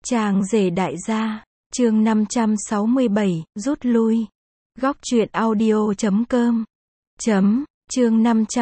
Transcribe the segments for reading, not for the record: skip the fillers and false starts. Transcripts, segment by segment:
Chàng rể đại gia, chương 567, rút lui. Góc truyện audio.com chương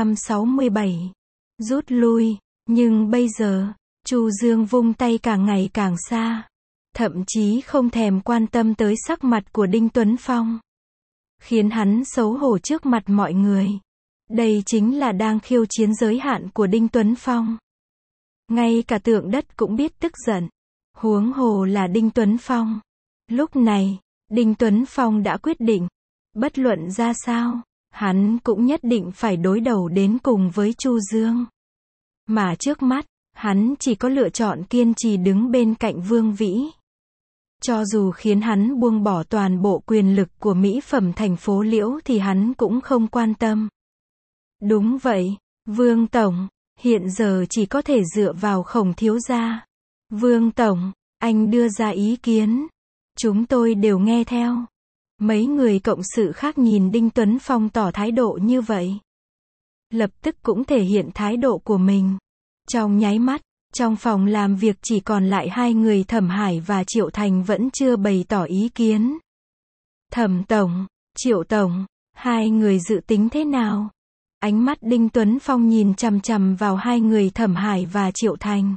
567, rút lui. Nhưng bây giờ, Chu Dương vung tay càng ngày càng xa, thậm chí không thèm quan tâm tới sắc mặt của Đinh Tuấn Phong, khiến hắn xấu hổ trước mặt mọi người. Đây chính là đang khiêu chiến giới hạn của Đinh Tuấn Phong. Ngay cả tượng đất cũng biết tức giận, huống hồ là Đinh Tuấn Phong. Lúc này, Đinh Tuấn Phong đã quyết định, bất luận ra sao, hắn cũng nhất định phải đối đầu đến cùng với Chu Dương. Mà trước mắt, hắn chỉ có lựa chọn kiên trì đứng bên cạnh Vương Vĩ. Cho dù khiến hắn buông bỏ toàn bộ quyền lực của mỹ phẩm thành phố Liễu thì hắn cũng không quan tâm. Đúng vậy, Vương Tổng, hiện giờ chỉ có thể dựa vào Khổng thiếu gia. Vương Tổng, anh đưa ra ý kiến, chúng tôi đều nghe theo. Mấy người cộng sự khác nhìn Đinh Tuấn Phong tỏ thái độ như vậy, lập tức cũng thể hiện thái độ của mình. Trong nháy mắt, trong phòng làm việc chỉ còn lại hai người Thẩm Hải và Triệu Thành vẫn chưa bày tỏ ý kiến. Thẩm Tổng, Triệu Tổng, hai người dự tính thế nào? Ánh mắt Đinh Tuấn Phong nhìn chằm chằm vào hai người Thẩm Hải và Triệu Thành.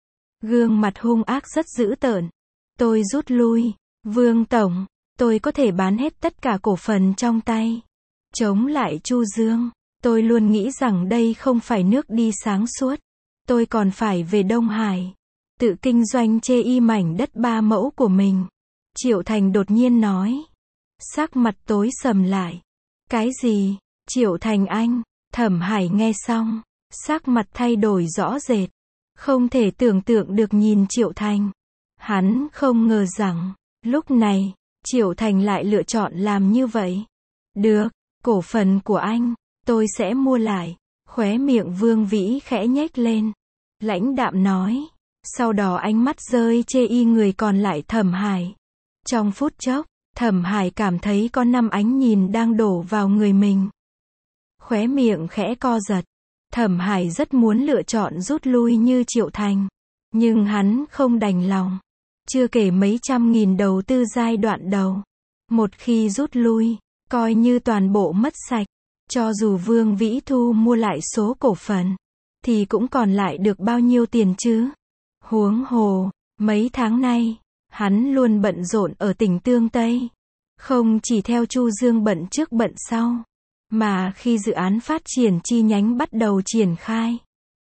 Gương mặt hung ác rất dữ tợn. Tôi rút lui. Vương Tổng, tôi có thể bán hết tất cả cổ phần trong tay, chống lại Chu Dương. Tôi luôn nghĩ rằng đây không phải nước đi sáng suốt. Tôi còn phải về Đông Hải, tự kinh doanh chê y mảnh đất 3 mẫu của mình. Triệu Thành đột nhiên nói. Sắc mặt tối sầm lại. Cái gì? Triệu Thành anh? Thẩm Hải nghe xong, sắc mặt thay đổi rõ rệt. Không thể tưởng tượng được nhìn Triệu Thành. Hắn không ngờ rằng, lúc này, Triệu Thành lại lựa chọn làm như vậy. Được, cổ phần của anh, tôi sẽ mua lại. Khóe miệng Vương Vĩ khẽ nhếch lên, lãnh đạm nói. Sau đó ánh mắt rơi chê y người còn lại Thẩm Hải. Trong phút chốc, Thẩm Hải cảm thấy có 5 ánh nhìn đang đổ vào người mình. Khóe miệng khẽ co giật. Thẩm Hải rất muốn lựa chọn rút lui như Triệu Thành, nhưng hắn không đành lòng. Chưa kể mấy trăm nghìn đầu tư giai đoạn đầu, một khi rút lui, coi như toàn bộ mất sạch. Cho dù Vương Vĩ Thu mua lại số cổ phần, thì cũng còn lại được bao nhiêu tiền chứ? Huống hồ, mấy tháng nay, hắn luôn bận rộn ở tỉnh Tương Tây. Không chỉ theo Chu Dương bận trước bận sau, mà khi dự án phát triển chi nhánh bắt đầu triển khai,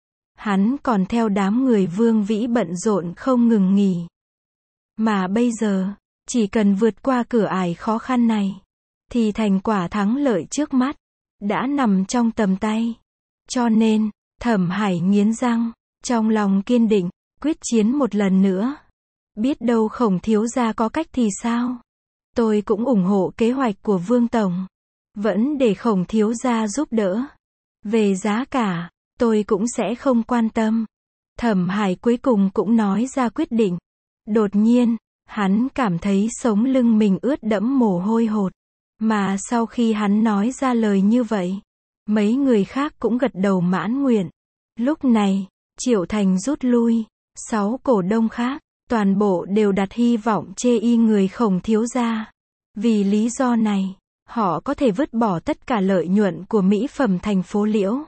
hắn còn theo đám người Vương Vĩ bận rộn không ngừng nghỉ. Mà bây giờ, chỉ cần vượt qua cửa ải khó khăn này, thì thành quả thắng lợi trước mắt đã nằm trong tầm tay. Cho nên, Thẩm Hải nghiến răng, trong lòng kiên định, quyết chiến một lần nữa. Biết đâu Khổng thiếu gia có cách thì sao? Tôi cũng ủng hộ kế hoạch của Vương Tổng. Vẫn để Khổng thiếu gia giúp đỡ. Về giá cả, tôi cũng sẽ không quan tâm. Thẩm Hải cuối cùng cũng nói ra quyết định. Đột nhiên, hắn cảm thấy sống lưng mình ướt đẫm mồ hôi hột. Mà sau khi hắn nói ra lời như vậy, mấy người khác cũng gật đầu mãn nguyện. Lúc này, Triệu Thành rút lui, 6 cổ đông khác, toàn bộ đều đặt hy vọng chê y người Khổng thiếu gia. Vì lý do này, họ có thể vứt bỏ tất cả lợi nhuận của mỹ phẩm thành phố Liễu.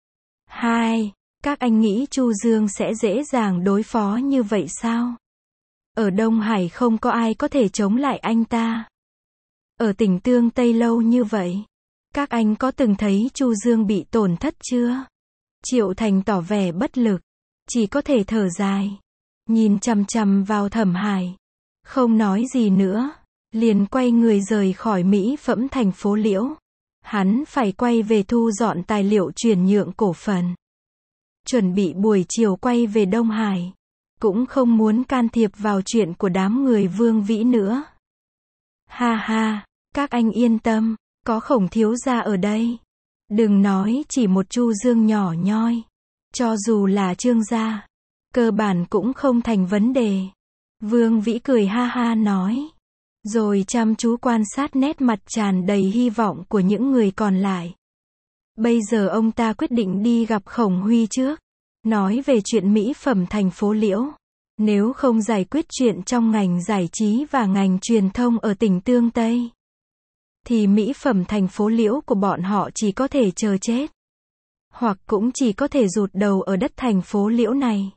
2. Các anh nghĩ Chu Dương sẽ dễ dàng đối phó như vậy sao? Ở Đông Hải không có ai có thể chống lại anh ta. Ở tỉnh Tương Tây lâu như vậy, các anh có từng thấy Chu Dương bị tổn thất chưa? Triệu Thành tỏ vẻ bất lực, chỉ có thể thở dài, nhìn chằm chằm vào Thẩm Hải, không nói gì nữa, liền quay người rời khỏi mỹ phẩm thành phố Liễu. Hắn phải quay về thu dọn tài liệu chuyển nhượng cổ phần, chuẩn bị buổi chiều quay về Đông Hải, cũng không muốn can thiệp vào chuyện của đám người Vương Vĩ nữa. Ha ha, các anh yên tâm, có Khổng thiếu gia ở đây. Đừng nói chỉ một Chu Dương nhỏ nhoi, cho dù là Trương gia, cơ bản cũng không thành vấn đề. Vương Vĩ cười ha ha nói, rồi chăm chú quan sát nét mặt tràn đầy hy vọng của những người còn lại. Bây giờ ông ta quyết định đi gặp Khổng Huy trước, nói về chuyện mỹ phẩm thành phố Liễu. Nếu không giải quyết chuyện trong ngành giải trí và ngành truyền thông ở tỉnh Tương Tây, thì mỹ phẩm thành phố Liễu của bọn họ chỉ có thể chờ chết. Hoặc cũng chỉ có thể rụt đầu ở đất thành phố Liễu này.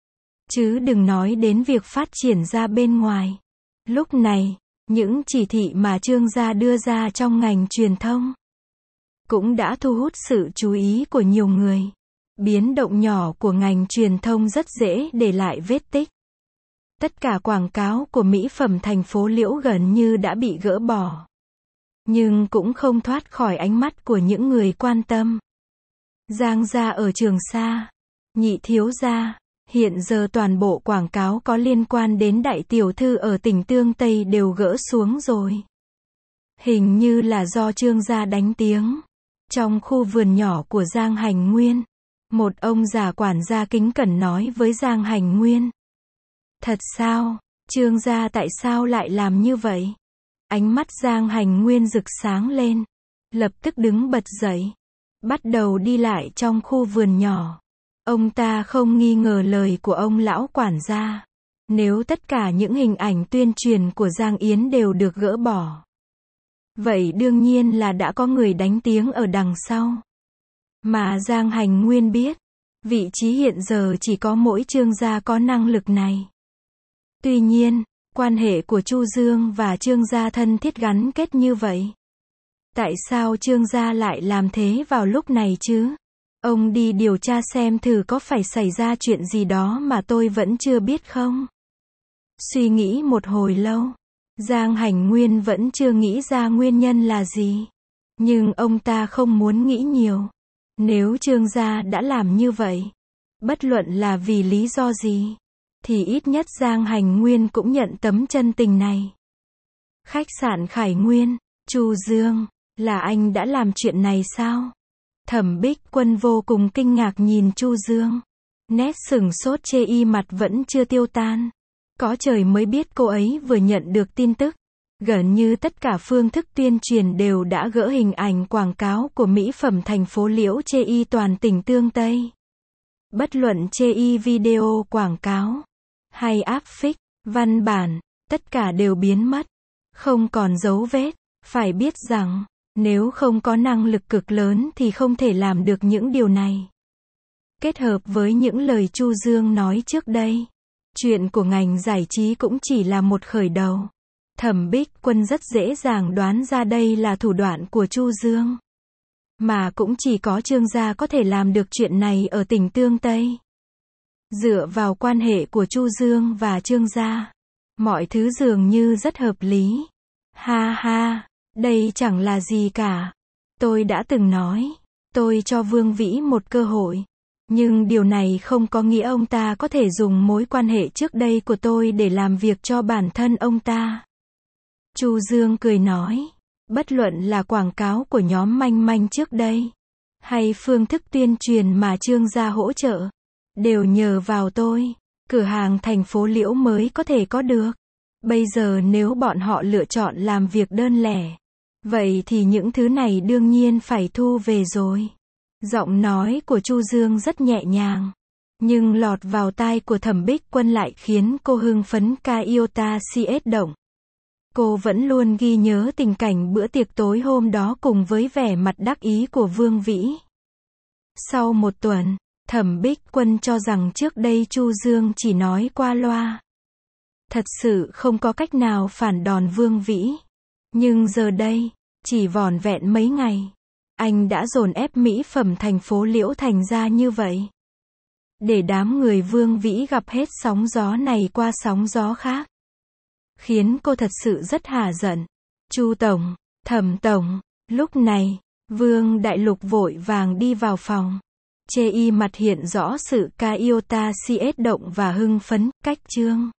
Chứ đừng nói đến việc phát triển ra bên ngoài. Lúc này, những chỉ thị mà Trương gia đưa ra trong ngành truyền thông cũng đã thu hút sự chú ý của nhiều người. Biến động nhỏ của ngành truyền thông rất dễ để lại vết tích. Tất cả quảng cáo của mỹ phẩm thành phố Liễu gần như đã bị gỡ bỏ. Nhưng cũng không thoát khỏi ánh mắt của những người quan tâm. Giang gia ở Trường Sa, Nhị thiếu gia, hiện giờ toàn bộ quảng cáo có liên quan đến đại tiểu thư ở tỉnh Tương Tây đều gỡ xuống rồi. Hình như là do Trương gia đánh tiếng. Trong khu vườn nhỏ của Giang Hành Nguyên, một ông già quản gia kính cẩn nói với Giang Hành Nguyên. Thật sao? Trương gia tại sao lại làm như vậy? Ánh mắt Giang Hành Nguyên rực sáng lên. Lập tức đứng bật dậy. Bắt đầu đi lại trong khu vườn nhỏ. Ông ta không nghi ngờ lời của ông lão quản gia. Nếu tất cả những hình ảnh tuyên truyền của Giang Yến đều được gỡ bỏ, vậy đương nhiên là đã có người đánh tiếng ở đằng sau. Mà Giang Hành Nguyên biết, vị trí hiện giờ chỉ có mỗi Trương gia có năng lực này. Tuy nhiên, quan hệ của Chu Dương và Trương gia thân thiết gắn kết như vậy. Tại sao Trương gia lại làm thế vào lúc này chứ? Ông đi điều tra xem thử có phải xảy ra chuyện gì đó mà tôi vẫn chưa biết không? Suy nghĩ một hồi lâu, Giang Hành Nguyên vẫn chưa nghĩ ra nguyên nhân là gì. Nhưng ông ta không muốn nghĩ nhiều. Nếu Trương gia đã làm như vậy, bất luận là vì lý do gì, thì ít nhất Giang Hành Nguyên cũng nhận tấm chân tình này. Khách sạn Khải Nguyên, Chu Dương, là anh đã làm chuyện này sao? Thẩm Bích Quân vô cùng kinh ngạc nhìn Chu Dương. Nét sửng sốt chê y mặt vẫn chưa tiêu tan. Có trời mới biết cô ấy vừa nhận được tin tức. Gần như tất cả phương thức tuyên truyền đều đã gỡ hình ảnh quảng cáo của mỹ phẩm thành phố Liễu chê y toàn tỉnh Tương Tây. Bất luận chê y video quảng cáo, hay áp phích, văn bản, tất cả đều biến mất. Không còn dấu vết. Phải biết rằng, nếu không có năng lực cực lớn thì không thể làm được những điều này. Kết hợp với những lời Chu Dương nói trước đây, chuyện của ngành giải trí cũng chỉ là một khởi đầu. Thẩm Bích Quân rất dễ dàng đoán ra đây là thủ đoạn của Chu Dương. Mà cũng chỉ có Trương gia có thể làm được chuyện này ở tỉnh Tương Tây. Dựa vào quan hệ của Chu Dương và Trương gia, mọi thứ dường như rất hợp lý. Ha ha, đây chẳng là gì cả. Tôi đã từng nói, tôi cho Vương Vĩ một cơ hội. Nhưng điều này không có nghĩa ông ta có thể dùng mối quan hệ trước đây của tôi để làm việc cho bản thân ông ta. Chu Dương cười nói, bất luận là quảng cáo của nhóm Manh Manh trước đây, hay phương thức tuyên truyền mà Trương gia hỗ trợ, đều nhờ vào tôi, cửa hàng thành phố Liễu mới có thể có được. Bây giờ nếu bọn họ lựa chọn làm việc đơn lẻ, vậy thì những thứ này đương nhiên phải thu về rồi. Giọng nói của Chu Dương rất nhẹ nhàng, nhưng lọt vào tai của Thẩm Bích Quân lại khiến cô hưng phấn Iota CS động. Cô vẫn luôn ghi nhớ tình cảnh bữa tiệc tối hôm đó cùng với vẻ mặt đắc ý của Vương Vĩ. Sau một tuần, Thẩm Bích Quân cho rằng trước đây Chu Dương chỉ nói qua loa. Thật sự không có cách nào phản đòn Vương Vĩ. Nhưng giờ đây, chỉ vỏn vẹn mấy ngày, anh đã dồn ép mỹ phẩm thành phố Liễu thành ra như vậy. Để đám người Vương Vĩ gặp hết sóng gió này qua sóng gió khác. Khiến cô thật sự rất hả giận. Chu Tổng, Thẩm Tổng, lúc này, Vương Đại Lục vội vàng đi vào phòng. Chê y mặt hiện rõ sự Iota CS động và hưng phấn, cách Trương